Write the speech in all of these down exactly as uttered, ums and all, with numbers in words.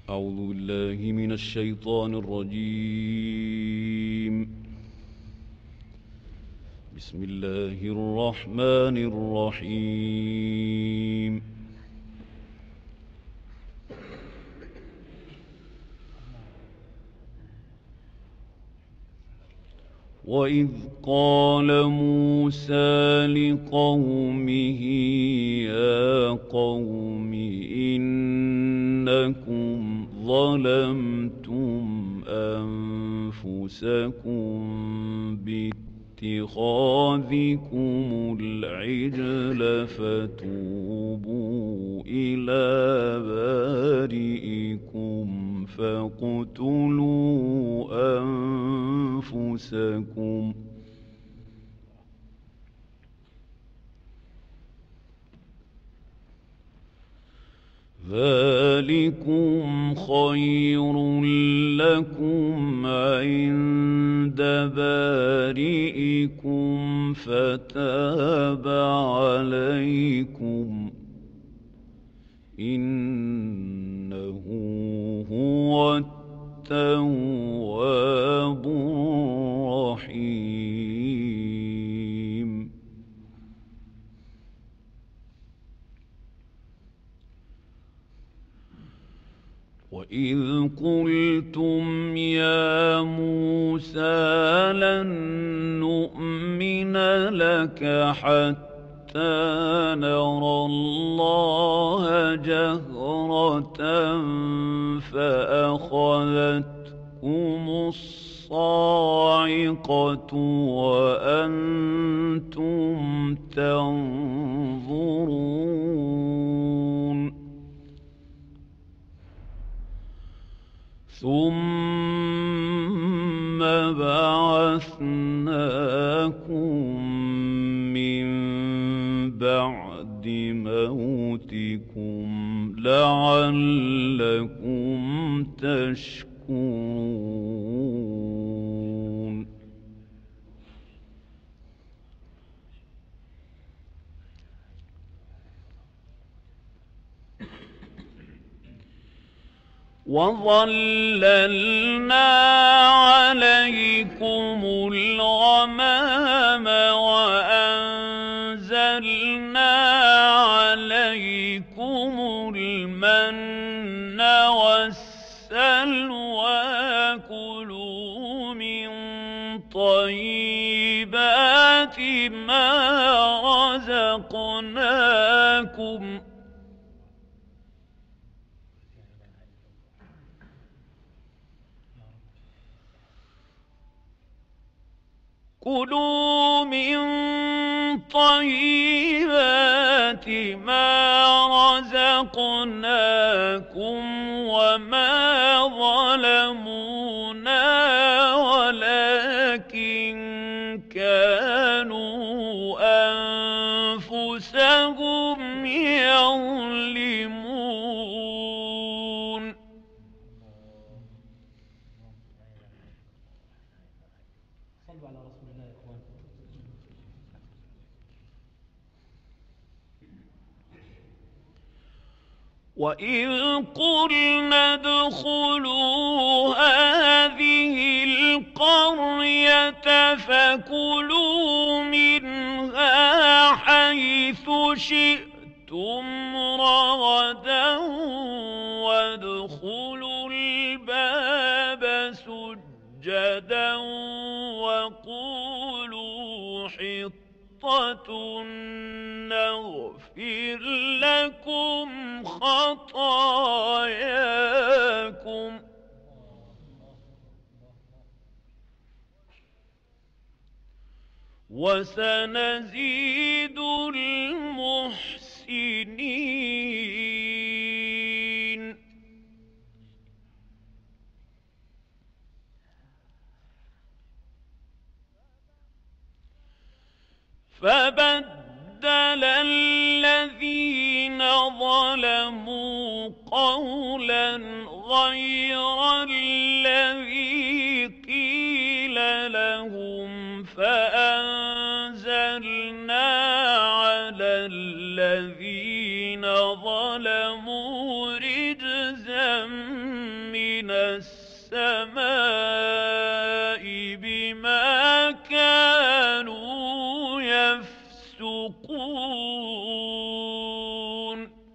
أعوذ بالله من الشيطان الرجيم. بسم الله الرحمن الرحيم. وإذ قال موسى لقومه يا قوم إنكم ظلمتم أنفسكم باتخاذكم العجل فتوبوا إلى بارئكم فاقتلوا أنفسكم ذلكم خير لكم عند بارئكم فتاب عليكم إنه هو التواب الرحيم. وإذ قلتم يا موسى لن نؤمن لك حتى نرى الله جهرة فأخذتكم الصاعقة وأنتم تنظرون ثم بعثناكم من بعد موتكم لعلكم تشكرون. وظللنا عليكم الغمام وأنزلنا عليكم المن والسلوى كلوا من طيبات ما رزقناكم كلوا من طيبات ما رزقناكم وما ظلمونا ولكن كانوا أنفسهم يظلمون. وإذ قلنا ادخلوا هذه القرية فكلوا منها حيث شئتم رغدا وادخلوا الباب سجدا وقولوا حطة نغفر لكم خطاياكم وسنزيد المحسنين. فبدل الذين ظلموا قولا غير الذي قيل لهم فأنزلنا على الذين ظلموا رجزا السماء بما كانوا يفسقون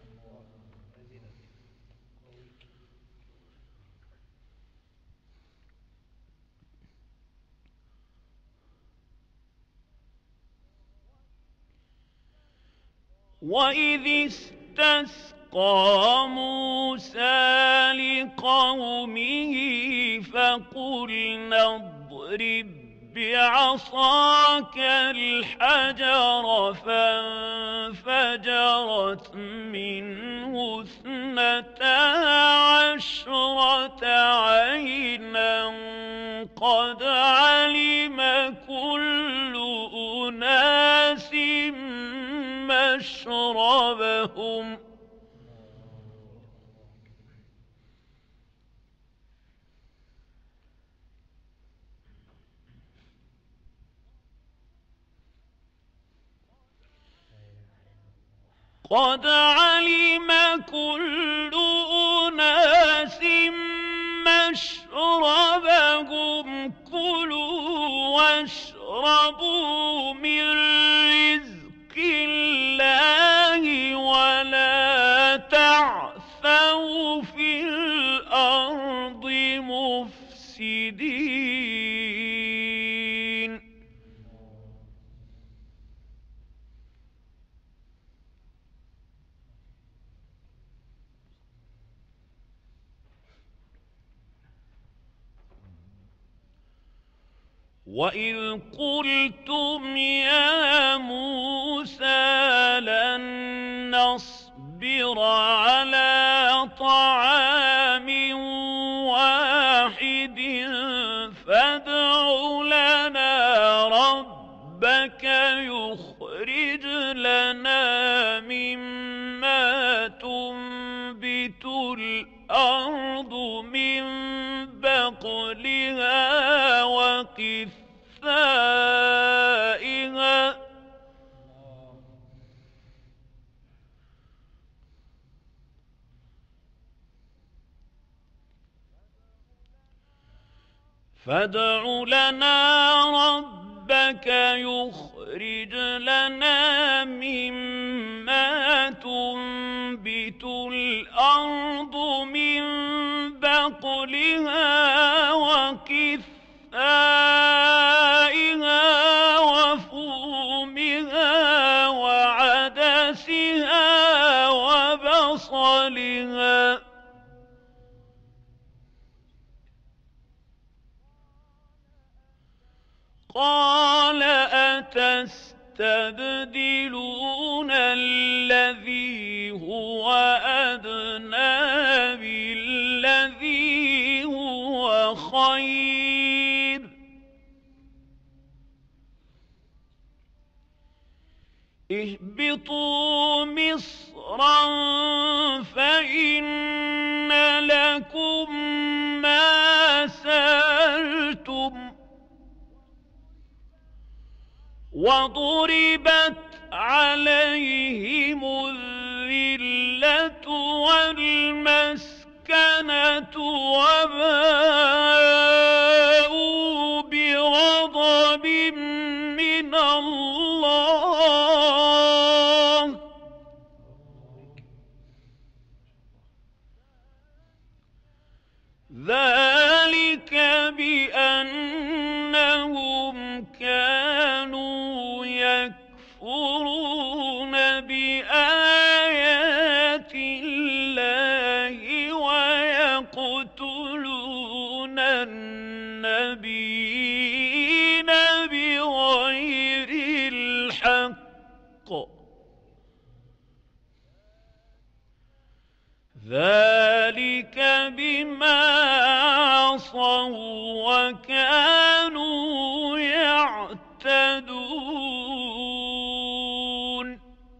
وَإِذِ اسْتَسْقَىٰ مُوسَىٰ لِقَوْمِهِ فَقُلْنَا اضْرِب بِّعَصَاكَ الْحَجَرَ فَانفَجَرَتْ مِنْهُ اثْنَتَا عَشْرَةَ عَيْنًا قَدْ عَلِمَ كُلُّ أُنَاسٍ مشربهم قد علم كل أناس مشربهم كلوا واشربوا من رزق الله ولا تعثوا في الأرض مفسدين وَإِذْ قُلْتُمْ يَا مُوسَىٰ لَن نَّصْبِرَ عَلَىٰ طَعَامٍ وَاحِدٍ فَادْعُ لَنَا رَبَّكَ يُخْرِجْ لَنَا مِمَّا تُنبِتُ الْأَرْضُ مِن بَقْلِهَا وَقِثَّائِهَا فادع لنا ربك يخرج لنا مما تنبت الأرض من بقلها وقثائها وفومها وعدسها وبصلها قال أتستبدلون الذي هو أدنى بالذي هو خير اهبطوا مصرا فإن لكم ما سألتم وضربت عليهم الذلة والمسكنة وباءوا بغضب من الله ذلك بأنهم كانوا يكفرون بآيات الله ويقتلون النبيين بغير الحق ذلك بما عصوا وكانوا يعتدون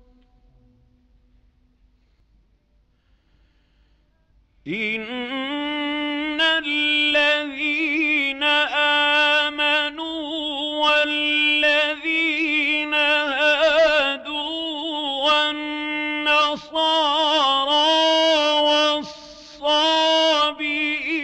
إن الذين آمنوا والذين هادوا والنصارى والصابئين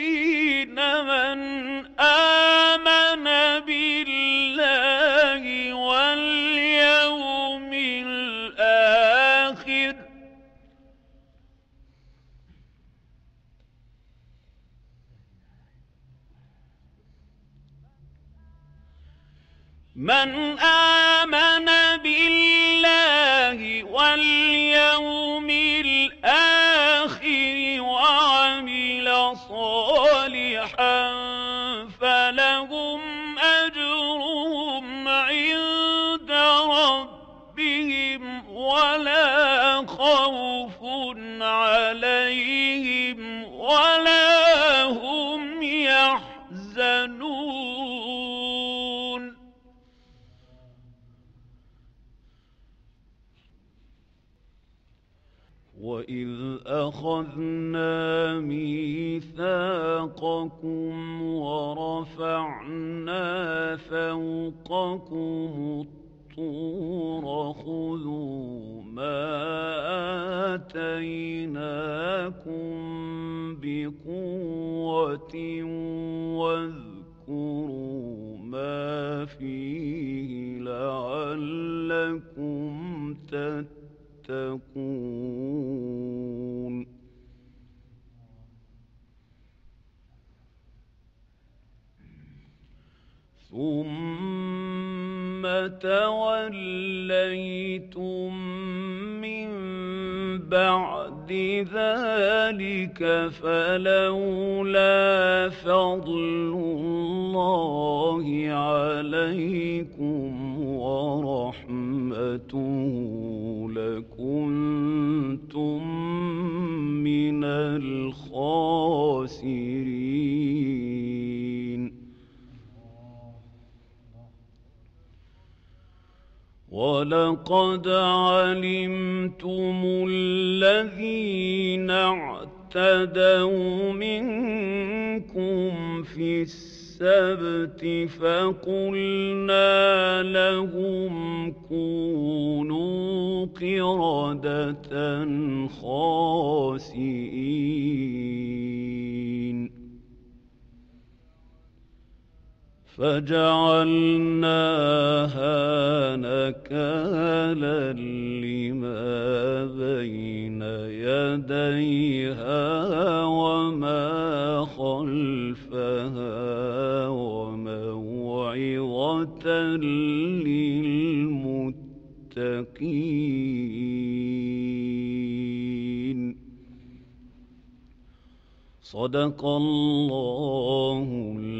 من آمن بالله واليوم الآخر وعمل صالحا فلهم أجرهم عند ربهم ولا خوف عليهم ولا هم يحزنون. وَإِذْ أَخَذْنَا مِيثَاقَكُمْ وَرَفَعْنَا فَوْقَكُمُ الطُّورَ خُذُوا مَا آتَيْنَاكُمْ بِقُوَّةٍ وَاذْكُرُوا مَا فِيهِ لَعَلَّكُمْ تَتَّقُونَ. ثُمَّ تَوَلَّيْتُم مِّن بَعْدِ ذَلِكَ فَلَوْلَا فَضْلُ اللَّهِ عَلَيْكُمْ وَرَحْمَتُهُ لَكُنتُم مِّنَ الْخَاسِرِينَ. وَلَقَدْ عَلِمْتُمُ الَّذِينَ اعْتَدَوْا مِنكُمْ فِي السَّبْتِ فَقُلْنَا لَهُمْ كُونُوا قِرَدَةً خَاسِئِينَ فَجَعَلْنَاهَا نَكَالًا لِمَا بَيْنَ يَدَيْهَا وَمَا خَلْفَهَا وَمَوْعِظَةً لِلْمُتَّقِينَ. صدق الله